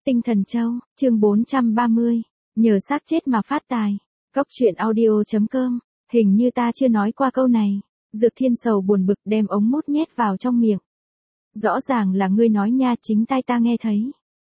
Tinh Thần Châu, chương 430, nhờ xác chết mà phát tài. Cóc truyện audio.com, hình như ta chưa nói qua câu này. Dược Thiên Sầu buồn bực đem ống mút nhét vào trong miệng. Rõ ràng là ngươi nói nha, chính tai ta nghe thấy.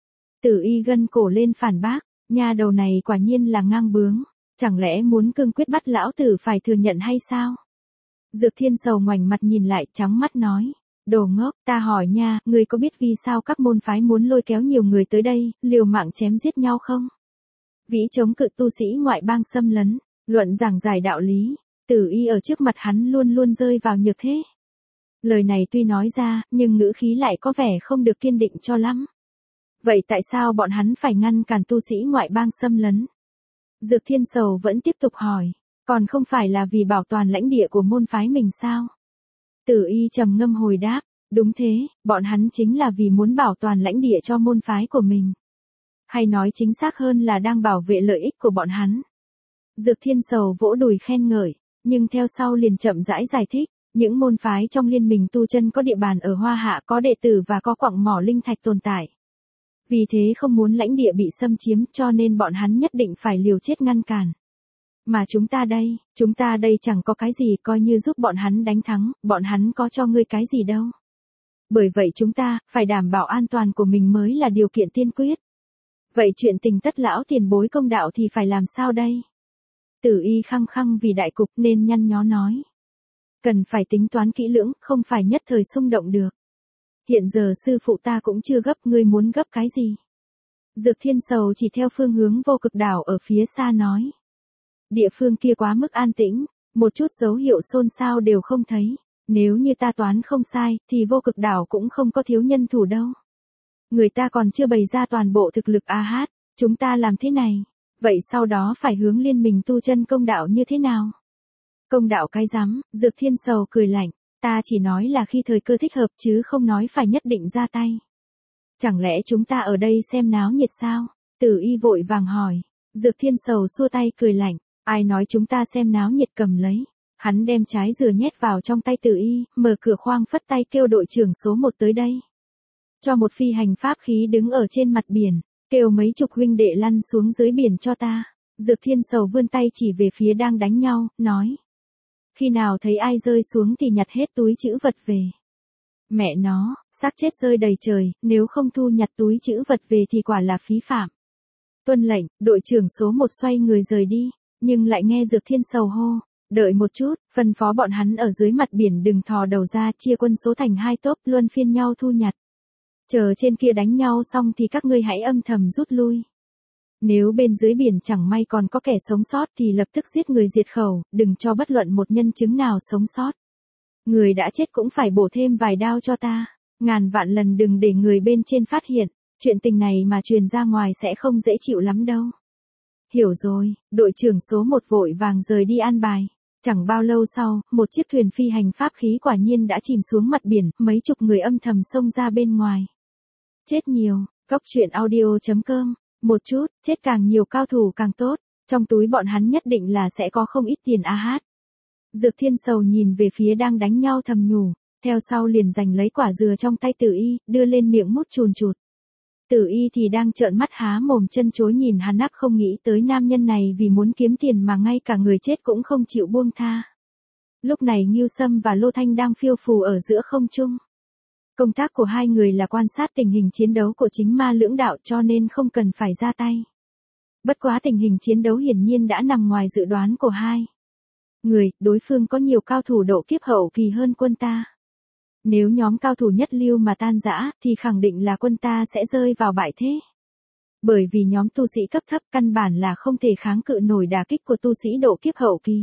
Tử Y gân cổ lên phản bác, nha đầu này quả nhiên là ngang bướng, chẳng lẽ muốn cương quyết bắt lão tử phải thừa nhận hay sao? Dược Thiên Sầu ngoảnh mặt nhìn lại, trắng mắt nói. Đồ ngốc, ta hỏi nha, ngươi có biết vì sao các môn phái muốn lôi kéo nhiều người tới đây, liều mạng chém giết nhau không? Vĩ chống cự tu sĩ ngoại bang xâm lấn, luận giảng giải đạo lý, Tử Y ở trước mặt hắn luôn luôn rơi vào nhược thế. Lời này tuy nói ra, nhưng ngữ khí lại có vẻ không được kiên định cho lắm. Vậy tại sao bọn hắn phải ngăn cản tu sĩ ngoại bang xâm lấn? Dược Thiên Sầu vẫn tiếp tục hỏi, còn không phải là vì bảo toàn lãnh địa của môn phái mình sao? Tử Y trầm ngâm hồi đáp, đúng thế, bọn hắn chính là vì muốn bảo toàn lãnh địa cho môn phái của mình. Hay nói chính xác hơn là đang bảo vệ lợi ích của bọn hắn. Dược Thiên Sầu vỗ đùi khen ngợi, nhưng theo sau liền chậm rãi giải thích, những môn phái trong liên minh tu chân có địa bàn ở Hoa Hạ, có đệ tử và có quặng mỏ linh thạch tồn tại. Vì thế không muốn lãnh địa bị xâm chiếm, cho nên bọn hắn nhất định phải liều chết ngăn cản. Mà chúng ta đây chẳng có cái gì, coi như giúp bọn hắn đánh thắng, bọn hắn có cho ngươi cái gì đâu. Bởi vậy chúng ta, phải đảm bảo an toàn của mình mới là điều kiện tiên quyết. Vậy chuyện tình tất lão tiền bối công đạo thì phải làm sao đây? Tử Y khăng khăng vì đại cục nên nhăn nhó nói. Cần phải tính toán kỹ lưỡng, không phải nhất thời xung động được. Hiện giờ sư phụ ta cũng chưa gấp, ngươi muốn gấp cái gì? Dược Thiên Sầu chỉ theo phương hướng Vô Cực Đảo ở phía xa nói. Địa phương kia quá mức an tĩnh, một chút dấu hiệu xôn xao đều không thấy. Nếu như ta toán không sai, thì Vô Cực Đảo cũng không có thiếu nhân thủ đâu. Người ta còn chưa bày ra toàn bộ thực lực hát, chúng ta làm thế này. Vậy sau đó phải hướng liên minh tu chân công đạo như thế nào? Công đạo cái rắm, Dược Thiên Sầu cười lạnh, ta chỉ nói là khi thời cơ thích hợp chứ không nói phải nhất định ra tay. Chẳng lẽ chúng ta ở đây xem náo nhiệt sao? Tử Y vội vàng hỏi. Dược Thiên Sầu xua tay cười lạnh, ai nói chúng ta xem náo nhiệt, cầm lấy. Hắn đem trái dừa nhét vào trong tay Tử Y, mở cửa khoang phất tay kêu đội trưởng số 1 tới đây. Cho một phi hành pháp khí đứng ở trên mặt biển, kêu mấy chục huynh đệ lăn xuống dưới biển cho ta. Dược Thiên Sầu vươn tay chỉ về phía đang đánh nhau, nói. Khi nào thấy ai rơi xuống thì nhặt hết túi trữ vật về. Mẹ nó, xác chết rơi đầy trời, nếu không thu nhặt túi trữ vật về thì quả là phí phạm. Tuân lệnh, đội trưởng số 1 xoay người rời đi, nhưng lại nghe Dược Thiên Sầu hô. Đợi một chút, phân phó bọn hắn ở dưới mặt biển đừng thò đầu ra, chia quân số thành 2 tốp luân phiên nhau thu nhặt. Chờ trên kia đánh nhau xong thì các ngươi hãy âm thầm rút lui. Nếu bên dưới biển chẳng may còn có kẻ sống sót thì lập tức giết người diệt khẩu, đừng cho bất luận một nhân chứng nào sống sót. Người đã chết cũng phải bổ thêm vài đao cho ta, ngàn vạn lần đừng để người bên trên phát hiện, chuyện tình này mà truyền ra ngoài sẽ không dễ chịu lắm đâu. Hiểu rồi, đội trưởng số 1 vội vàng rời đi an bài. Chẳng bao lâu sau, một chiếc thuyền phi hành pháp khí quả nhiên đã chìm xuống mặt biển, mấy chục người âm thầm xông ra bên ngoài. Chết nhiều, cóc truyện audio.com, một chút, chết càng nhiều cao thủ càng tốt, trong túi bọn hắn nhất định là sẽ có không ít tiền hát. Dược Thiên Sầu nhìn về phía đang đánh nhau thầm nhủ, theo sau liền giành lấy quả dừa trong tay Tử Y, đưa lên miệng mút chùn chụt. Tử Y thì đang trợn mắt há mồm chân chối nhìn hắn, không nghĩ tới nam nhân này vì muốn kiếm tiền mà ngay cả người chết cũng không chịu buông tha. Lúc này Ngưu Sâm và Lô Thanh đang phiêu phù ở giữa không trung. Công tác của hai người là quan sát tình hình chiến đấu của chính ma lưỡng đạo, cho nên không cần phải ra tay. Bất quá tình hình chiến đấu hiển nhiên đã nằm ngoài dự đoán của hai người, đối phương có nhiều cao thủ độ kiếp hậu kỳ hơn quân ta. Nếu nhóm cao thủ nhất lưu mà tan rã, thì khẳng định là quân ta sẽ rơi vào bại thế. Bởi vì nhóm tu sĩ cấp thấp căn bản là không thể kháng cự nổi đả kích của tu sĩ độ kiếp hậu kỳ.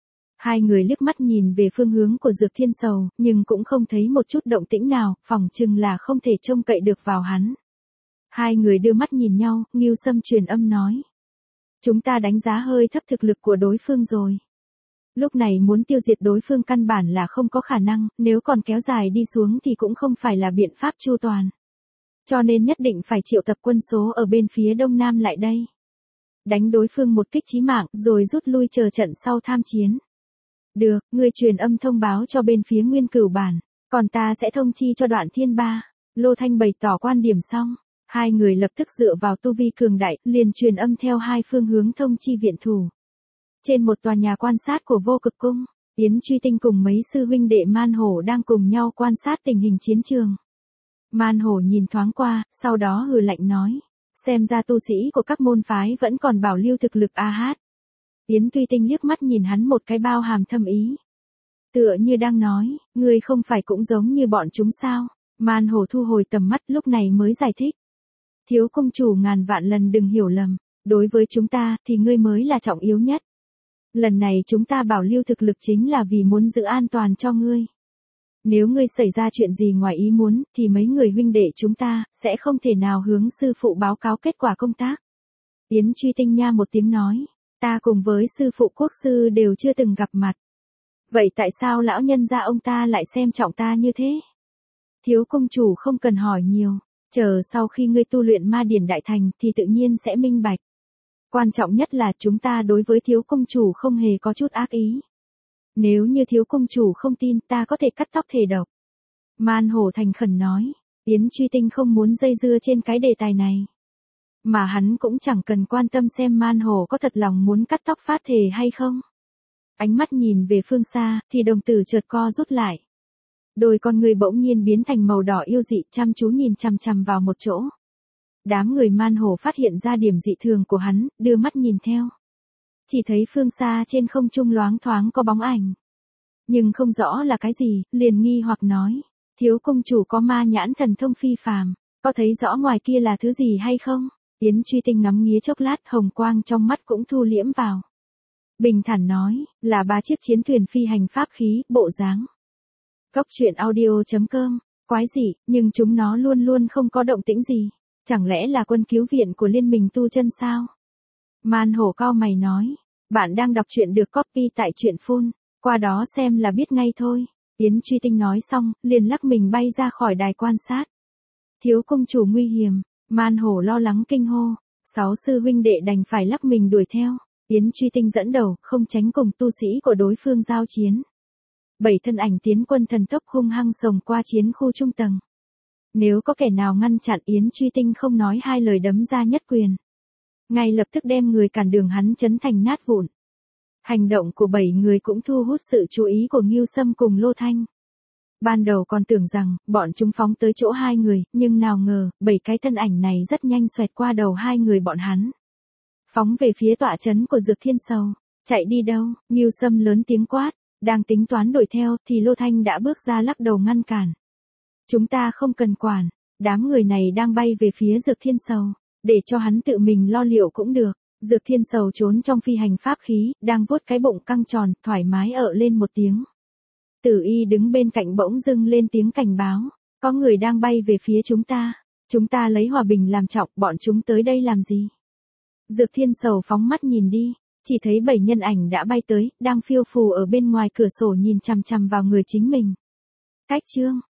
Hai người liếc mắt nhìn về phương hướng của Dược Thiên Sầu, nhưng cũng không thấy một chút động tĩnh nào, phỏng chừng là không thể trông cậy được vào hắn. Hai người đưa mắt nhìn nhau, Ngưu Sâm truyền âm nói. Chúng ta đánh giá hơi thấp thực lực của đối phương rồi. Lúc này muốn tiêu diệt đối phương căn bản là không có khả năng, nếu còn kéo dài đi xuống thì cũng không phải là biện pháp chu toàn. Cho nên nhất định phải triệu tập quân số ở bên phía đông nam lại đây. Đánh đối phương một kích chí mạng, rồi rút lui chờ trận sau tham chiến. Được, ngươi truyền âm thông báo cho bên phía Nguyên Cửu Bản, còn ta sẽ thông chi cho Đoạn Thiên Ba. Lô Thanh bày tỏ quan điểm xong, Hai người lập tức dựa vào tu vi cường đại, liền truyền âm theo hai phương hướng thông chi viện thủ. Trên một tòa nhà quan sát của Vô Cực Cung, Yến Truy Tinh cùng mấy sư huynh đệ Man Hổ đang cùng nhau quan sát tình hình chiến trường. Man Hổ nhìn thoáng qua, sau đó hừ lạnh nói, xem ra tu sĩ của các môn phái vẫn còn bảo lưu thực lực a hát. Yến Truy Tinh liếc mắt nhìn hắn một cái bao hàm thâm ý. Tựa như đang nói, ngươi không phải cũng giống như bọn chúng sao? Man Hổ thu hồi tầm mắt lúc này mới giải thích. Thiếu công chủ ngàn vạn lần đừng hiểu lầm, đối với chúng ta thì ngươi mới là trọng yếu nhất. Lần này chúng ta bảo lưu thực lực chính là vì muốn giữ an toàn cho ngươi. Nếu ngươi xảy ra chuyện gì ngoài ý muốn thì mấy người huynh đệ chúng ta sẽ không thể nào hướng sư phụ báo cáo kết quả công tác. Yến Truy Tinh nha một tiếng nói, ta cùng với sư phụ quốc sư đều chưa từng gặp mặt. Vậy tại sao lão nhân gia ông ta lại xem trọng ta như thế? Thiếu công chủ không cần hỏi nhiều, chờ sau khi ngươi tu luyện ma điển đại thành thì tự nhiên sẽ minh bạch. Quan trọng nhất là chúng ta đối với thiếu công chủ không hề có chút ác ý. Nếu như thiếu công chủ không tin ta có thể cắt tóc thể độc. Man Hổ thành khẩn nói, Yến Truy Tinh không muốn dây dưa trên cái đề tài này. Mà hắn cũng chẳng cần quan tâm xem Man Hổ có thật lòng muốn cắt tóc phát thể hay không. Ánh mắt nhìn về phương xa thì đồng tử chợt co rút lại. Đôi con người bỗng nhiên biến thành màu đỏ yêu dị chăm chú nhìn chằm chằm vào một chỗ. Đám người Man Hổ phát hiện ra điểm dị thường của hắn, đưa mắt nhìn theo. Chỉ thấy phương xa trên không trung loáng thoáng có bóng ảnh. Nhưng không rõ là cái gì, liền nghi hoặc nói. Thiếu công chủ có ma nhãn thần thông phi phàm, có thấy rõ ngoài kia là thứ gì hay không? Yến Truy Tinh ngắm nghía chốc lát, hồng quang trong mắt cũng thu liễm vào. Bình thản nói, là 3 chiếc chiến thuyền phi hành pháp khí, bộ dáng. Cốc truyện audio.com, quái dị, nhưng chúng nó luôn luôn không có động tĩnh gì. Chẳng lẽ là quân cứu viện của liên minh tu chân sao? Man Hổ cau mày nói, bạn đang đọc truyện được copy tại truyện phun, qua đó xem là biết ngay thôi. Yến Truy Tinh nói xong, liền lắc mình bay ra khỏi đài quan sát. Thiếu công chủ nguy hiểm, Man Hổ lo lắng kinh hô, 6 sư huynh đệ đành phải lắc mình đuổi theo. Yến Truy Tinh dẫn đầu, không tránh cùng tu sĩ của đối phương giao chiến. 7 thân ảnh tiến quân thần tốc hung hăng xông qua chiến khu trung tầng. Nếu có kẻ nào ngăn chặn Yến Truy Tinh không nói hai lời đấm ra nhất quyền. Ngay lập tức đem người cản đường hắn chấn thành nát vụn. Hành động của 7 người cũng thu hút sự chú ý của Ngưu Sâm cùng Lô Thanh. Ban đầu còn tưởng rằng bọn chúng phóng tới chỗ hai người, nhưng nào ngờ, 7 cái thân ảnh này rất nhanh xoẹt qua đầu hai người bọn hắn. Phóng về phía tọa trấn của Dược Thiên Sầu. Chạy đi đâu? Ngưu Sâm lớn tiếng quát. Đang tính toán đuổi theo thì Lô Thanh đã bước ra lắc đầu ngăn cản. Chúng ta không cần quản. Đám người này đang bay về phía Dược Thiên Sầu. Để cho hắn tự mình lo liệu cũng được. Dược Thiên Sầu trốn trong phi hành pháp khí, đang vuốt cái bụng căng tròn, thoải mái ợ lên một tiếng. Tử Y đứng bên cạnh bỗng dưng lên tiếng cảnh báo. Có người đang bay về phía chúng ta. Chúng ta lấy hòa bình làm trọng, bọn chúng tới đây làm gì? Dược Thiên Sầu phóng mắt nhìn đi. Chỉ thấy 7 nhân ảnh đã bay tới, đang phiêu phù ở bên ngoài cửa sổ nhìn chằm chằm vào người chính mình. Cách chương